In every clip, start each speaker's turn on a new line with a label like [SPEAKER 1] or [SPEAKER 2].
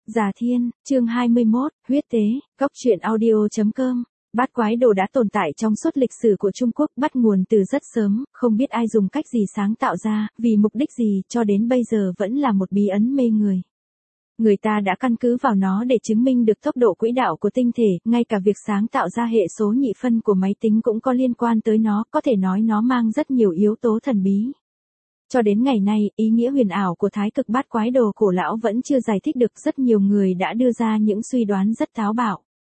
[SPEAKER 1] Già Thiên, chương 21, huyết tế, góc truyện audio.com. Bát quái đồ đã tồn tại trong suốt lịch sử của Trung Quốc, bắt nguồn từ rất sớm, không biết ai dùng cách gì sáng tạo ra, vì mục đích gì, cho đến bây giờ vẫn là một bí ấn mê người. Người ta đã căn cứ vào nó để chứng minh được tốc độ quỹ đạo của tinh thể, ngay cả việc sáng tạo ra hệ số nhị phân của máy tính cũng có liên quan tới nó, có thể nói nó mang rất nhiều yếu tố thần bí. Cho đến ngày nay, ý nghĩa huyền ảo của thái cực bát quái đồ cổ lão vẫn chưa giải thích được, rất nhiều người đã đưa ra những suy đoán rất táo bạo.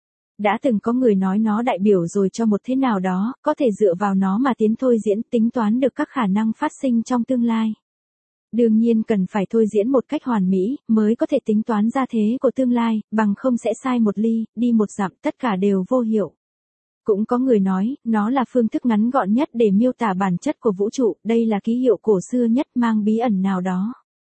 [SPEAKER 1] Đã từng có người nói nó đại biểu rồi cho một thế nào đó, có thể dựa vào nó mà tiến thôi diễn, tính toán được các khả năng phát sinh trong tương lai. Đương nhiên cần phải thôi diễn một cách hoàn mỹ, mới có thể tính toán ra thế của tương lai, bằng không sẽ sai một ly, đi một dặm, tất cả đều vô hiệu. Cũng có người nói, nó là phương thức ngắn gọn nhất để miêu tả bản chất của vũ trụ, đây là ký hiệu cổ xưa nhất mang bí ẩn nào đó.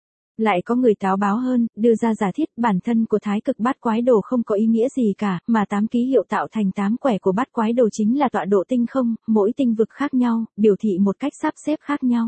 [SPEAKER 1] Lại có người táo báo hơn, đưa ra giả thiết bản thân của thái cực bát quái đồ không có ý nghĩa gì cả, mà 8 ký hiệu tạo thành 8 quẻ của bát quái đồ chính là tọa độ tinh không, mỗi tinh vực khác nhau, biểu thị một cách sắp xếp khác nhau.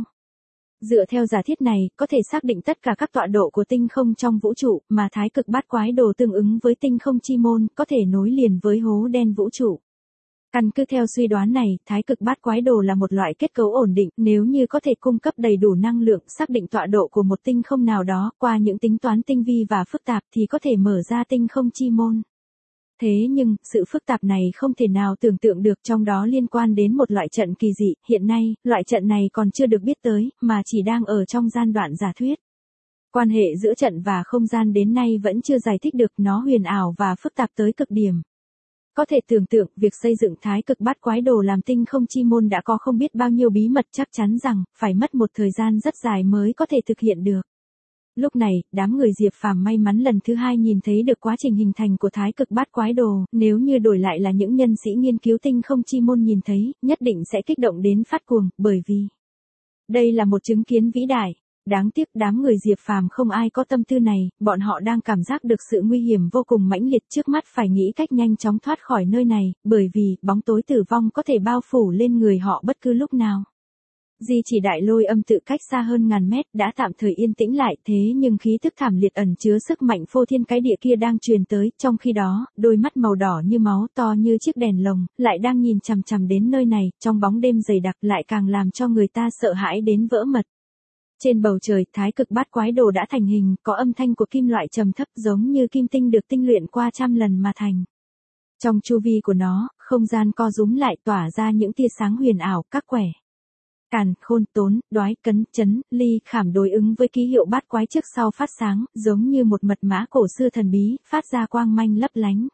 [SPEAKER 1] Dựa theo giả thiết này, có thể xác định tất cả các tọa độ của tinh không trong vũ trụ, mà thái cực bát quái đồ tương ứng với tinh không chi môn, có thể nối liền với hố đen vũ trụ. Căn cứ theo suy đoán này, thái cực bát quái đồ là một loại kết cấu ổn định, nếu như có thể cung cấp đầy đủ năng lượng, xác định tọa độ của một tinh không nào đó, qua những tính toán tinh vi và phức tạp thì có thể mở ra tinh không chi môn. Thế nhưng, sự phức tạp này không thể nào tưởng tượng được, trong đó liên quan đến một loại trận kỳ dị, hiện nay, loại trận này còn chưa được biết tới, mà chỉ đang ở trong giai đoạn giả thuyết. Quan hệ giữa trận và không gian đến nay vẫn chưa giải thích được, nó huyền ảo và phức tạp tới cực điểm. Có thể tưởng tượng, việc xây dựng thái cực bát quái đồ làm tinh không chi môn đã có không biết bao nhiêu bí mật, chắc chắn rằng, phải mất một thời gian rất dài mới có thể thực hiện được. Lúc này, đám người Diệp Phàm may mắn lần thứ 2 nhìn thấy được quá trình hình thành của thái cực bát quái đồ, nếu như đổi lại là những nhân sĩ nghiên cứu tinh không chi môn nhìn thấy, nhất định sẽ kích động đến phát cuồng, bởi vì đây là một chứng kiến vĩ đại. Đáng tiếc đám người Diệp Phàm không ai có tâm tư này, bọn họ đang cảm giác được sự nguy hiểm vô cùng mãnh liệt, trước mắt phải nghĩ cách nhanh chóng thoát khỏi nơi này, bởi vì bóng tối tử vong có thể bao phủ lên người họ bất cứ lúc nào. Di chỉ đại lôi âm tự cách xa hơn ngàn mét đã tạm thời yên tĩnh lại, thế nhưng khí thức thảm liệt ẩn chứa sức mạnh phô thiên cái địa kia đang truyền tới, trong khi đó, đôi mắt màu đỏ như máu to như chiếc đèn lồng, lại đang nhìn chằm chằm đến nơi này, trong bóng đêm dày đặc lại càng làm cho người ta sợ hãi đến vỡ mật. Trên bầu trời, thái cực bát quái đồ đã thành hình, có âm thanh của kim loại trầm thấp giống như kim tinh được tinh luyện qua trăm lần mà thành. Trong chu vi của nó, không gian co rúm lại tỏa ra những tia sáng huyền ảo, các quẻ càn, khôn, tốn, đoái, cấn, chấn, ly, khảm đối ứng với ký hiệu bát quái trước sau phát sáng, giống như một mật mã cổ xưa thần bí, phát ra quang manh lấp lánh.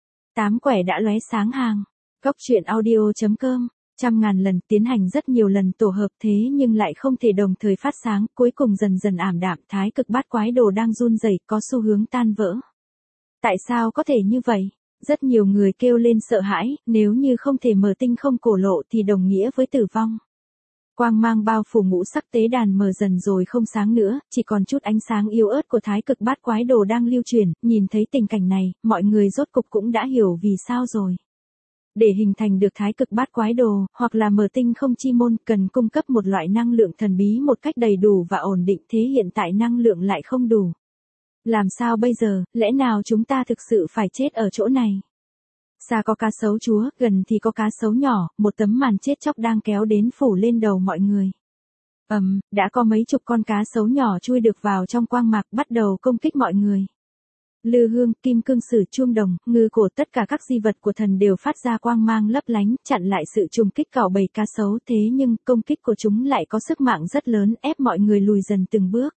[SPEAKER 1] 8 quẻ đã lóe sáng hàng. Góc truyện audio.com. Trăm ngàn lần, tiến hành rất nhiều lần tổ hợp, thế nhưng lại không thể đồng thời phát sáng, cuối cùng dần dần ảm đạm, thái cực bát quái đồ đang run rẩy, có xu hướng tan vỡ. Tại sao có thể như vậy? Rất nhiều người kêu lên sợ hãi, nếu như không thể mở tinh không cổ lộ thì đồng nghĩa với tử vong. Quang mang bao phủ ngũ sắc tế đàn mờ dần rồi không sáng nữa, chỉ còn chút ánh sáng yếu ớt của thái cực bát quái đồ đang lưu truyền, nhìn thấy tình cảnh này, mọi người rốt cục cũng đã hiểu vì sao rồi. Để hình thành được thái cực bát quái đồ, hoặc là mở tinh không chi môn, cần cung cấp một loại năng lượng thần bí một cách đầy đủ và ổn định, thế hiện tại năng lượng lại không đủ. Làm sao bây giờ, lẽ nào chúng ta thực sự phải chết ở chỗ này? Xa có cá sấu chúa, gần thì có cá sấu nhỏ, một tấm màn chết chóc đang kéo đến phủ lên đầu mọi người. Đã có mấy chục con cá sấu nhỏ chui được vào trong quang mạc, bắt đầu công kích mọi người. Lư hương, kim cương sử, chuông đồng, ngư cổ, tất cả các di vật của thần đều phát ra quang mang lấp lánh, chặn lại sự trùng kích cào bầy cá sấu, thế nhưng công kích của chúng lại có sức mạnh rất lớn, ép mọi người lùi dần từng bước.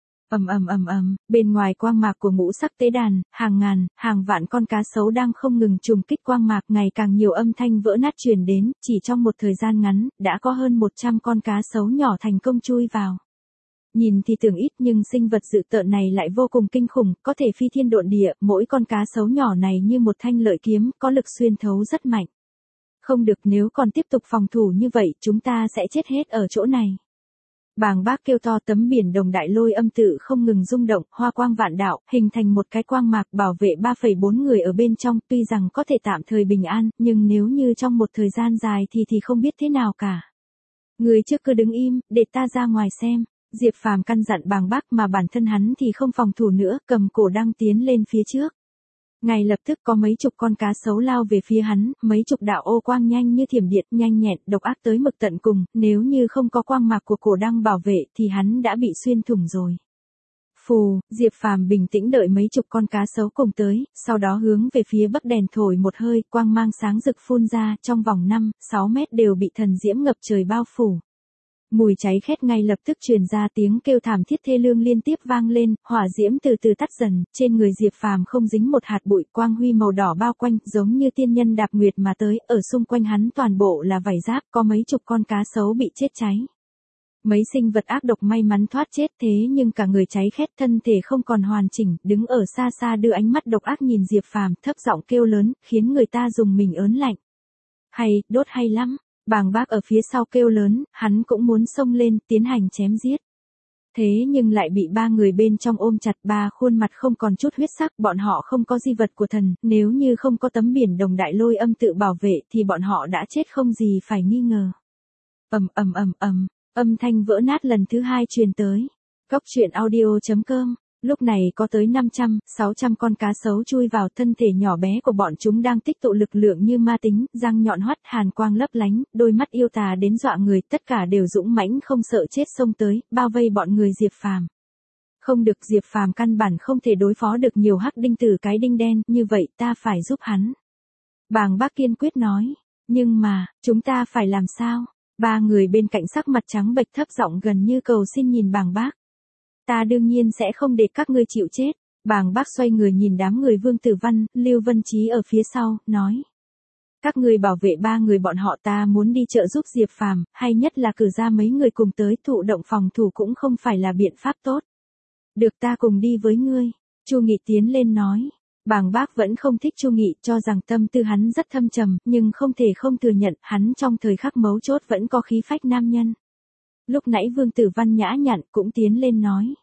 [SPEAKER 1] Bên ngoài quang mạc của ngũ sắc tế đàn, hàng ngàn, hàng vạn con cá sấu đang không ngừng trùng kích quang mạc, ngày càng nhiều âm thanh vỡ nát truyền đến, chỉ trong một thời gian ngắn, đã có hơn 100 con cá sấu nhỏ thành công chui vào. Nhìn thì tưởng ít nhưng sinh vật dữ tợn này lại vô cùng kinh khủng, có thể phi thiên độn địa, mỗi con cá sấu nhỏ này như một thanh lợi kiếm, có lực xuyên thấu rất mạnh. Không được, nếu còn tiếp tục phòng thủ như vậy, chúng ta sẽ chết hết ở chỗ này. Bàng bác kêu to, tấm biển đồng đại lôi âm tự không ngừng rung động, hoa quang vạn đạo, hình thành một cái quang mạc bảo vệ 3,4 người ở bên trong, tuy rằng có thể tạm thời bình an, nhưng nếu như trong một thời gian dài thì không biết thế nào cả. Người trước cứ đứng im, để ta ra ngoài xem. Diệp Phàm căn dặn Bàng Bác mà bản thân hắn thì không phòng thủ nữa, cầm cổ đăng tiến lên phía trước. Ngay lập tức có mấy chục con cá sấu lao về phía hắn, mấy chục đạo ô quang nhanh như thiểm điện, nhanh nhẹn, độc ác tới mực tận cùng, nếu như không có quang mạc của cổ đăng bảo vệ thì hắn đã bị xuyên thủng rồi. Phù, Diệp Phàm bình tĩnh đợi mấy chục con cá sấu cùng tới, sau đó hướng về phía bắc đèn thổi một hơi, quang mang sáng rực phun ra, trong vòng 5-6 mét đều bị thần diễm ngập trời bao phủ. Mùi cháy khét ngay lập tức truyền ra, tiếng kêu thảm thiết thê lương liên tiếp vang lên, hỏa diễm từ từ tắt dần, trên người Diệp Phàm không dính một hạt bụi, quang huy màu đỏ bao quanh, giống như tiên nhân đạp nguyệt mà tới, ở xung quanh hắn toàn bộ là vảy giáp, có mấy chục con cá sấu bị chết cháy. Mấy sinh vật ác độc may mắn thoát chết, thế nhưng cả người cháy khét, thân thể không còn hoàn chỉnh, đứng ở xa xa đưa ánh mắt độc ác nhìn Diệp Phàm, thấp giọng kêu lớn, khiến người ta dùng mình ớn lạnh. Hay, đốt hay lắm. Bàng Bác ở phía sau kêu lớn, hắn cũng muốn xông lên, tiến hành chém giết. Thế nhưng lại bị ba người bên trong ôm chặt, ba khuôn mặt không còn chút huyết sắc, bọn họ không có di vật của thần, nếu như không có tấm biển đồng đại lôi âm tự bảo vệ thì bọn họ đã chết không gì phải nghi ngờ. Âm thanh vỡ nát lần thứ hai truyền tới. Cóc truyện audio.com. Lúc này có tới 500-600 con cá sấu chui vào, thân thể nhỏ bé của bọn chúng đang tích tụ lực lượng như ma tính, răng nhọn hoắt, hàn quang lấp lánh, đôi mắt yêu tà đến dọa người, tất cả đều dũng mãnh không sợ chết xông tới, bao vây bọn người Diệp Phàm. Không được, Diệp Phàm căn bản không thể đối phó được nhiều hắc đinh tử cái đinh đen, như vậy ta phải giúp hắn. Bàng Bác kiên quyết nói, nhưng mà, chúng ta phải làm sao? Ba người bên cạnh sắc mặt trắng bệch, thấp giọng gần như cầu xin nhìn Bàng Bác. Ta đương nhiên sẽ không để các ngươi chịu chết. Bàng Bác xoay người nhìn đám người Vương Tử Văn, Lưu Vân Chí ở phía sau, nói. Các ngươi bảo vệ ba người bọn họ, ta muốn đi trợ giúp Diệp Phàm, hay nhất là cử ra mấy người cùng tới, thụ động phòng thủ cũng không phải là biện pháp tốt. Được, ta cùng đi với ngươi. Chu Nghị tiến lên nói. Bàng Bác vẫn không thích Chu Nghị, cho rằng tâm tư hắn rất thâm trầm, nhưng không thể không thừa nhận, hắn trong thời khắc mấu chốt vẫn có khí phách nam nhân. Lúc nãy Vương Tử Văn nhã nhặn cũng tiến lên nói.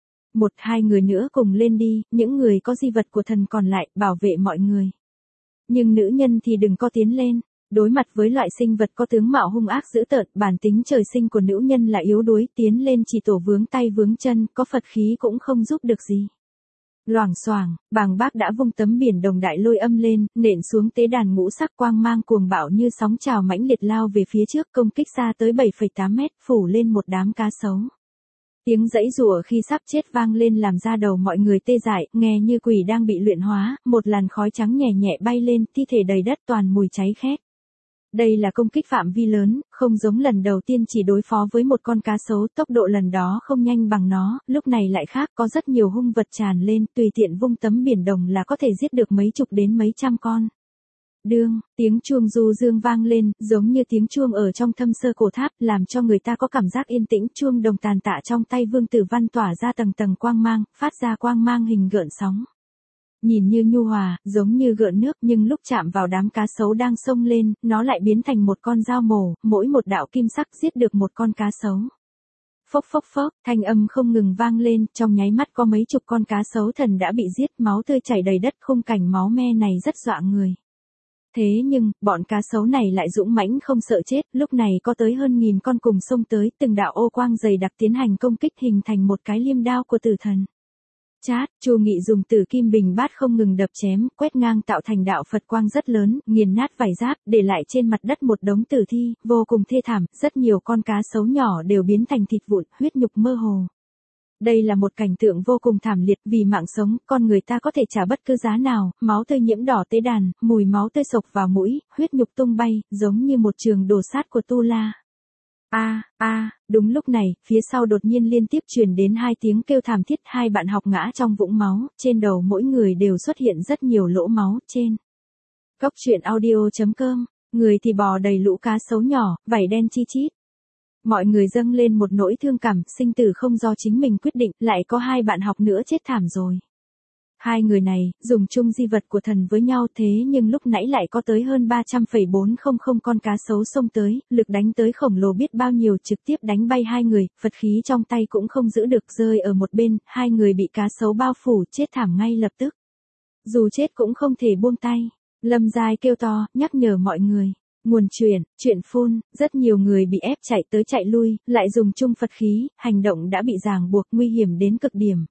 [SPEAKER 1] 1-2 người nữa cùng lên đi, những người có di vật của thần còn lại, bảo vệ mọi người. Nhưng nữ nhân thì đừng có tiến lên. Đối mặt với loại sinh vật có tướng mạo hung ác dữ tợn, bản tính trời sinh của nữ nhân là yếu đuối, tiến lên chỉ tổ vướng tay vướng chân, có Phật khí cũng không giúp được gì. Loảng xoảng, Bàng Bác đã vung tấm biển đồng đại lôi âm lên, nện xuống tế đàn ngũ sắc, quang mang cuồng bạo như sóng trào mãnh liệt lao về phía trước, công kích xa tới 7,8 mét, phủ lên một đám cá sấu. Tiếng giãy giụa khi sắp chết vang lên làm da đầu mọi người tê dại, nghe như quỷ đang bị luyện hóa, một làn khói trắng nhẹ nhẹ bay lên, thi thể đầy đất toàn mùi cháy khét. Đây là công kích phạm vi lớn, không giống lần đầu tiên chỉ đối phó với một con cá sấu, tốc độ lần đó không nhanh bằng nó, lúc này lại khác, có rất nhiều hung vật tràn lên, tùy tiện vung tấm biển đồng là có thể giết được mấy chục đến mấy trăm con. Đương, tiếng chuông du dương vang lên, giống như tiếng chuông ở trong thâm sơ cổ tháp, làm cho người ta có cảm giác yên tĩnh. Chuông đồng tàn tạ trong tay Vương Tử Văn tỏa ra tầng tầng quang mang, phát ra quang mang hình gợn sóng. Nhìn như nhu hòa, giống như gợn nước, nhưng lúc chạm vào đám cá sấu đang xông lên, nó lại biến thành một con dao mổ, mỗi một đạo kim sắc giết được một con cá sấu. Phốc phốc phốc, thanh âm không ngừng vang lên, trong nháy mắt có mấy chục con cá sấu thần đã bị giết, máu tươi chảy đầy đất, khung cảnh máu me này rất dọa người. Thế nhưng, bọn cá sấu này lại dũng mãnh không sợ chết, lúc này có tới hơn 1000 con cùng xông tới, từng đạo ô quang dày đặc tiến hành công kích hình thành một cái liêm đao của tử thần. Chát, Chu Nghị dùng tử kim bình bát không ngừng đập chém, quét ngang tạo thành đạo Phật quang rất lớn, nghiền nát vảy giáp, để lại trên mặt đất một đống tử thi, vô cùng thê thảm, rất nhiều con cá sấu nhỏ đều biến thành thịt vụn, huyết nhục mơ hồ. Đây là một cảnh tượng vô cùng thảm liệt, vì mạng sống, con người ta có thể trả bất cứ giá nào, máu tươi nhiễm đỏ tế đàn, mùi máu tươi sộc vào mũi, huyết nhục tung bay, giống như một trường đổ sát của Tu La. Đúng lúc này, phía sau đột nhiên liên tiếp truyền đến 2 tiếng kêu thảm thiết, 2 bạn học ngã trong vũng máu, trên đầu mỗi người đều xuất hiện rất nhiều lỗ máu, trên. Cóc truyện audio.com, người thì bò đầy lũ cá sấu nhỏ, vảy đen chi chít. Mọi người dâng lên một nỗi thương cảm, sinh tử không do chính mình quyết định, lại có 2 bạn học nữa chết thảm rồi. 2 người này, dùng chung di vật của thần với nhau, thế nhưng lúc nãy lại có tới hơn 300,400 con cá sấu xông tới, lực đánh tới khổng lồ biết bao nhiêu, trực tiếp đánh bay 2 người, Phật khí trong tay cũng không giữ được, rơi ở một bên, 2 người bị cá sấu bao phủ, chết thảm ngay lập tức. Dù chết cũng không thể buông tay. Lâm Giai kêu to, nhắc nhở mọi người. Nguồn chuyện phun, rất nhiều người bị ép chạy tới chạy lui, lại dùng chung Phật khí, hành động đã bị ràng buộc nguy hiểm đến cực điểm.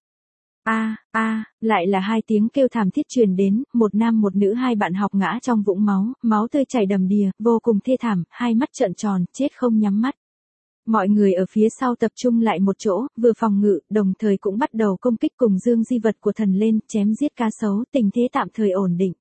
[SPEAKER 1] Lại là hai tiếng kêu thảm thiết truyền đến, một nam một nữ hai bạn học ngã trong vũng máu, máu tươi chảy đầm đìa, vô cùng thê thảm, hai mắt trợn tròn, chết không nhắm mắt. Mọi người ở phía sau tập trung lại một chỗ, vừa phòng ngự, đồng thời cũng bắt đầu công kích cùng dương di vật của thần lên, chém giết cá sấu, tình thế tạm thời ổn định.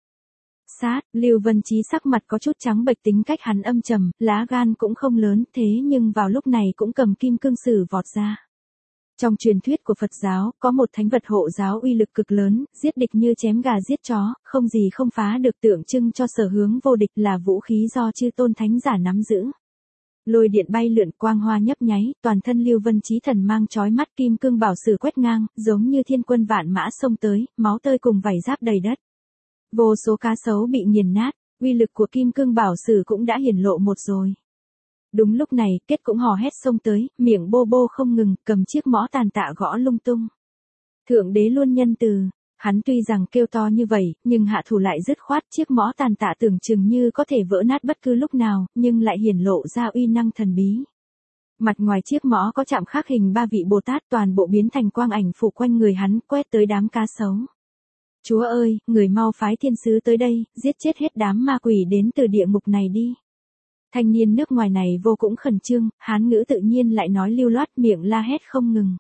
[SPEAKER 1] Lưu Vân Chí sắc mặt có chút trắng bệch, tính cách hắn âm trầm, lá gan cũng không lớn, thế nhưng vào lúc này cũng cầm kim cương sử vọt ra. Trong truyền thuyết của Phật giáo, có một thánh vật hộ giáo uy lực cực lớn, giết địch như chém gà giết chó, không gì không phá được, tượng trưng cho sở hướng vô địch, là vũ khí do chư tôn thánh giả nắm giữ. Lôi điện bay lượn, quang hoa nhấp nháy, toàn thân Lưu Vân Chí thần mang chói mắt, kim cương bảo sử quét ngang, giống như thiên quân vạn mã xông tới, máu tơi cùng vảy giáp đầy đất. Vô số cá sấu bị nghiền nát, uy lực của kim cương bảo sử cũng đã hiển lộ một rồi. Đúng lúc này, Kết cũng hò hét xông tới, miệng bô bô không ngừng, cầm chiếc mõ tàn tạ gõ lung tung. Thượng đế luôn nhân từ, hắn tuy rằng kêu to như vậy, nhưng hạ thủ lại dứt khoát, chiếc mõ tàn tạ tưởng chừng như có thể vỡ nát bất cứ lúc nào, nhưng lại hiển lộ ra uy năng thần bí. Mặt ngoài chiếc mõ có chạm khắc hình ba vị Bồ Tát, toàn bộ biến thành quang ảnh phủ quanh người hắn, quét tới đám cá sấu. Chúa ơi, người mau phái thiên sứ tới đây, giết chết hết đám ma quỷ đến từ địa ngục này đi. Thanh niên nước ngoài này vô cùng khẩn trương, Hán ngữ tự nhiên lại nói lưu loát, miệng la hét không ngừng.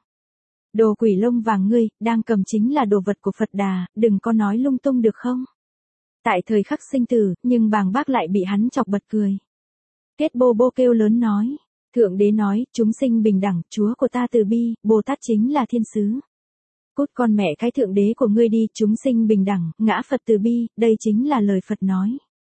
[SPEAKER 1] Đồ quỷ lông vàng ngươi, đang cầm chính là đồ vật của Phật Đà, đừng có nói lung tung được không? Tại thời khắc sinh tử, nhưng bàng bác lại bị hắn chọc bật cười. Kết bô bô kêu lớn nói, Thượng đế nói, chúng sinh bình đẳng, Chúa của ta từ bi, Bồ Tát chính là thiên sứ. Cút con mẹ cái Thượng đế của ngươi đi, chúng sinh bình đẳng, ngã Phật từ bi, đây chính là lời Phật nói.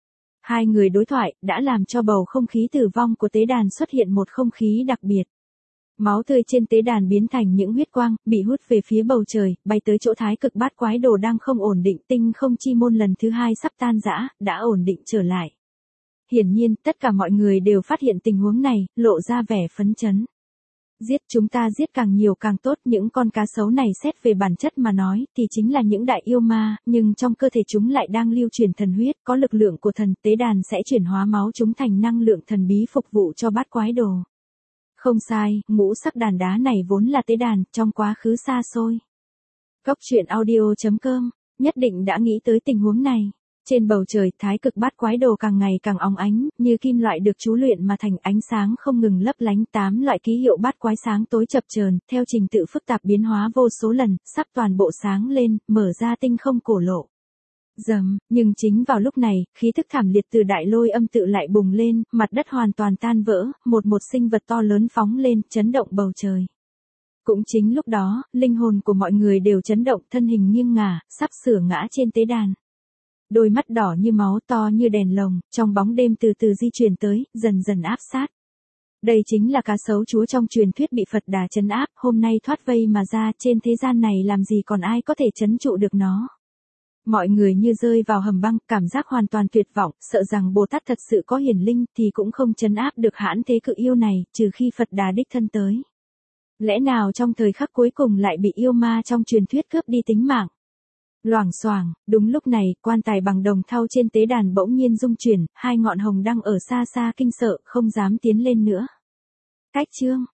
[SPEAKER 1] Hai người đối thoại, đã làm cho bầu không khí tử vong của tế đàn xuất hiện một không khí đặc biệt. Máu tươi trên tế đàn biến thành những huyết quang, bị hút về phía bầu trời, bay tới chỗ thái cực bát quái đồ đang không ổn định, tinh không chi môn lần thứ hai sắp tan rã, đã ổn định trở lại. Hiển nhiên, tất cả mọi người đều phát hiện tình huống này, lộ ra vẻ phấn chấn. Giết, chúng ta giết càng nhiều càng tốt, những con cá sấu này xét về bản chất mà nói, thì chính là những đại yêu ma, nhưng trong cơ thể chúng lại đang lưu truyền thần huyết, có lực lượng của thần, tế đàn sẽ chuyển hóa máu chúng thành năng lượng thần bí phục vụ cho bát quái đồ. Không sai, ngũ sắc đàn đá này vốn là tế đàn, trong quá khứ xa xôi. Góc truyện audio.com, nhất định đã nghĩ tới tình huống này. Trên bầu trời, thái cực bát quái đồ càng ngày càng óng ánh, như kim loại được chú luyện mà thành, ánh sáng không ngừng lấp lánh, 8 loại ký hiệu bát quái sáng tối chập chờn, theo trình tự phức tạp biến hóa vô số lần, sắp toàn bộ sáng lên, mở ra tinh không cổ lộ. Nhưng chính vào lúc này, khí thức thảm liệt từ đại lôi âm tự lại bùng lên, mặt đất hoàn toàn tan vỡ, một sinh vật to lớn phóng lên, chấn động bầu trời. Cũng chính lúc đó, linh hồn của mọi người đều chấn động, thân hình nghiêng ngả, sắp sửa ngã trên tế đàn. Đôi mắt đỏ như máu, to như đèn lồng, trong bóng đêm từ từ di chuyển tới, dần dần áp sát. Đây chính là cá sấu chúa trong truyền thuyết bị Phật Đà trấn áp, hôm nay thoát vây mà ra, trên thế gian này làm gì còn ai có thể trấn trụ được nó. Mọi người như rơi vào hầm băng, cảm giác hoàn toàn tuyệt vọng, sợ rằng Bồ Tát thật sự có hiển linh thì cũng không trấn áp được hãn thế cự yêu này, trừ khi Phật Đà đích thân tới. Lẽ nào trong thời khắc cuối cùng lại bị yêu ma trong truyền thuyết cướp đi tính mạng? Loảng xoảng, đúng lúc này, quan tài bằng đồng thau trên tế đàn bỗng nhiên rung chuyển, hai ngọn hồng đăng ở xa xa kinh sợ, không dám tiến lên nữa. Cách chương